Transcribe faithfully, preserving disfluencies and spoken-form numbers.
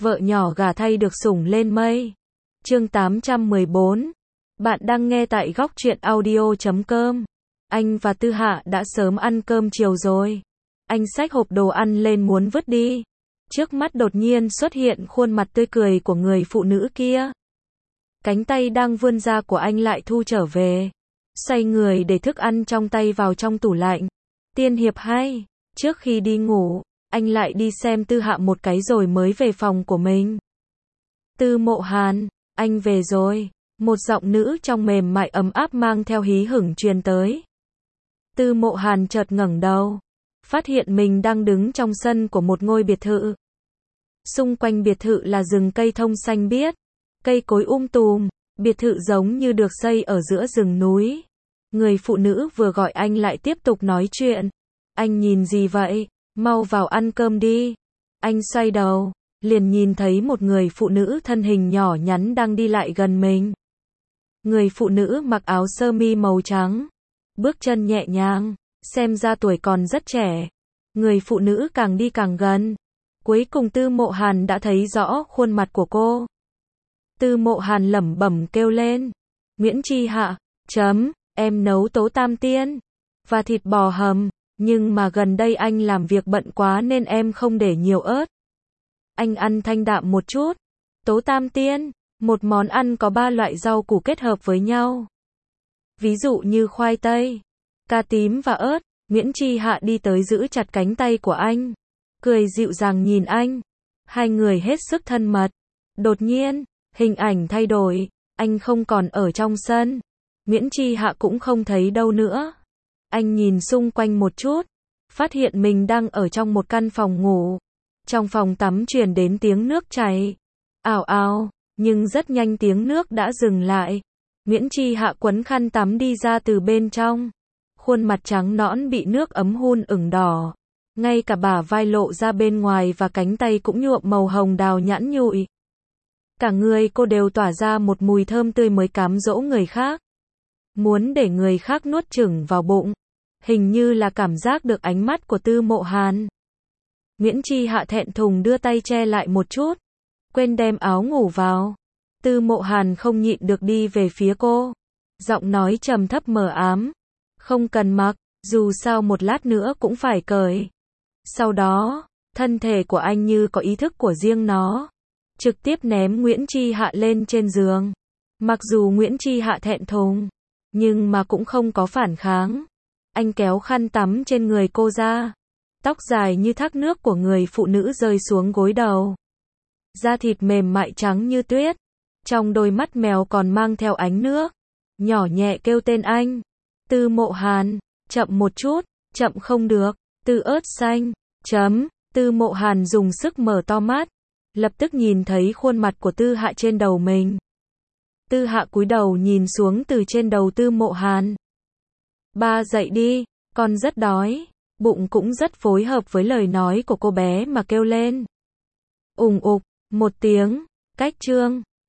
vợ nhỏ gả thay được sủng lên mây. Chương tám trăm mười bốn. Bạn đang nghe tại góc truyện audio chấm com. Anh và Tư Hạ đã sớm ăn cơm chiều rồi. Anh xách hộp đồ ăn lên muốn vứt đi. Trước mắt đột nhiên xuất hiện khuôn mặt tươi cười của người phụ nữ kia. Cánh tay đang vươn ra của anh lại thu trở về. Xoay người để thức ăn trong tay vào trong tủ lạnh. Tiên hiệp hay. Trước khi đi ngủ, anh lại đi xem Tư Hạ một cái rồi mới về phòng của mình. Tư Mộ Hàn, anh về rồi. Một giọng nữ trong mềm mại ấm áp mang theo hí hửng truyền tới. Tư Mộ Hàn chợt ngẩng đầu, phát hiện mình đang đứng trong sân của một ngôi biệt thự. Xung quanh biệt thự là rừng cây thông xanh biếc, cây cối um tùm, biệt thự giống như được xây ở giữa rừng núi. Người phụ nữ vừa gọi anh lại tiếp tục nói chuyện. Anh nhìn gì vậy? Mau vào ăn cơm đi. Anh xoay đầu, liền nhìn thấy một người phụ nữ thân hình nhỏ nhắn đang đi lại gần mình. Người phụ nữ mặc áo sơ mi màu trắng, bước chân nhẹ nhàng, xem ra tuổi còn rất trẻ. Người phụ nữ càng đi càng gần. Cuối cùng Tư Mộ Hàn đã thấy rõ khuôn mặt của cô. Tư Mộ Hàn lẩm bẩm kêu lên. Nguyễn Chi Hạ, chấm, em nấu tố tam tiên và thịt bò hầm, nhưng mà gần đây anh làm việc bận quá nên em không để nhiều ớt. Anh ăn thanh đạm một chút. Tố tam tiên, một món ăn có ba loại rau củ kết hợp với nhau. Ví dụ như khoai tây, cà tím và ớt. Nguyễn Chi Hạ đi tới giữ chặt cánh tay của anh, cười dịu dàng nhìn anh. Hai người hết sức thân mật. Đột nhiên, hình ảnh thay đổi, anh không còn ở trong sân. Nguyễn Chi Hạ cũng không thấy đâu nữa. Anh nhìn xung quanh một chút, phát hiện mình đang ở trong một căn phòng ngủ. Trong phòng tắm truyền đến tiếng nước chảy. Ào ào, nhưng rất nhanh tiếng nước đã dừng lại. Nguyễn Chi Hạ quấn khăn tắm đi ra từ bên trong. Khuôn mặt trắng nõn bị nước ấm hun ửng đỏ. Ngay cả bả vai lộ ra bên ngoài và cánh tay cũng nhuộm màu hồng đào nhẵn nhụi. Cả người cô đều tỏa ra một mùi thơm tươi mới cám dỗ người khác. Muốn để người khác nuốt chửng vào bụng. Hình như là cảm giác được ánh mắt của Tư Mộ Hàn. Nguyễn Chi Hạ thẹn thùng đưa tay che lại một chút. Quên đem áo ngủ vào. Tư Mộ Hàn không nhịn được đi về phía cô. Giọng nói trầm thấp mờ ám. Không cần mặc, dù sao một lát nữa cũng phải cởi. Sau đó, thân thể của anh như có ý thức của riêng nó. Trực tiếp ném Nguyễn Chi Hạ lên trên giường. Mặc dù Nguyễn Chi Hạ thẹn thùng, nhưng mà cũng không có phản kháng. Anh kéo khăn tắm trên người cô ra. Tóc dài như thác nước của người phụ nữ rơi xuống gối đầu. Da thịt mềm mại trắng như tuyết. Trong đôi mắt mèo còn mang theo ánh nước. Nhỏ nhẹ kêu tên anh. Tư Mộ Hàn, chậm một chút, chậm không được. Tư ớt xanh, chấm. Tư Mộ Hàn dùng sức mở to mắt. Lập tức nhìn thấy khuôn mặt của Tư Hạ trên đầu mình. Tư Hạ cúi đầu nhìn xuống từ trên đầu Tư Mộ Hàn. Ba dậy đi, con rất đói. Bụng cũng rất phối hợp với lời nói của cô bé mà kêu lên. Ùng ục, một tiếng, cách chương.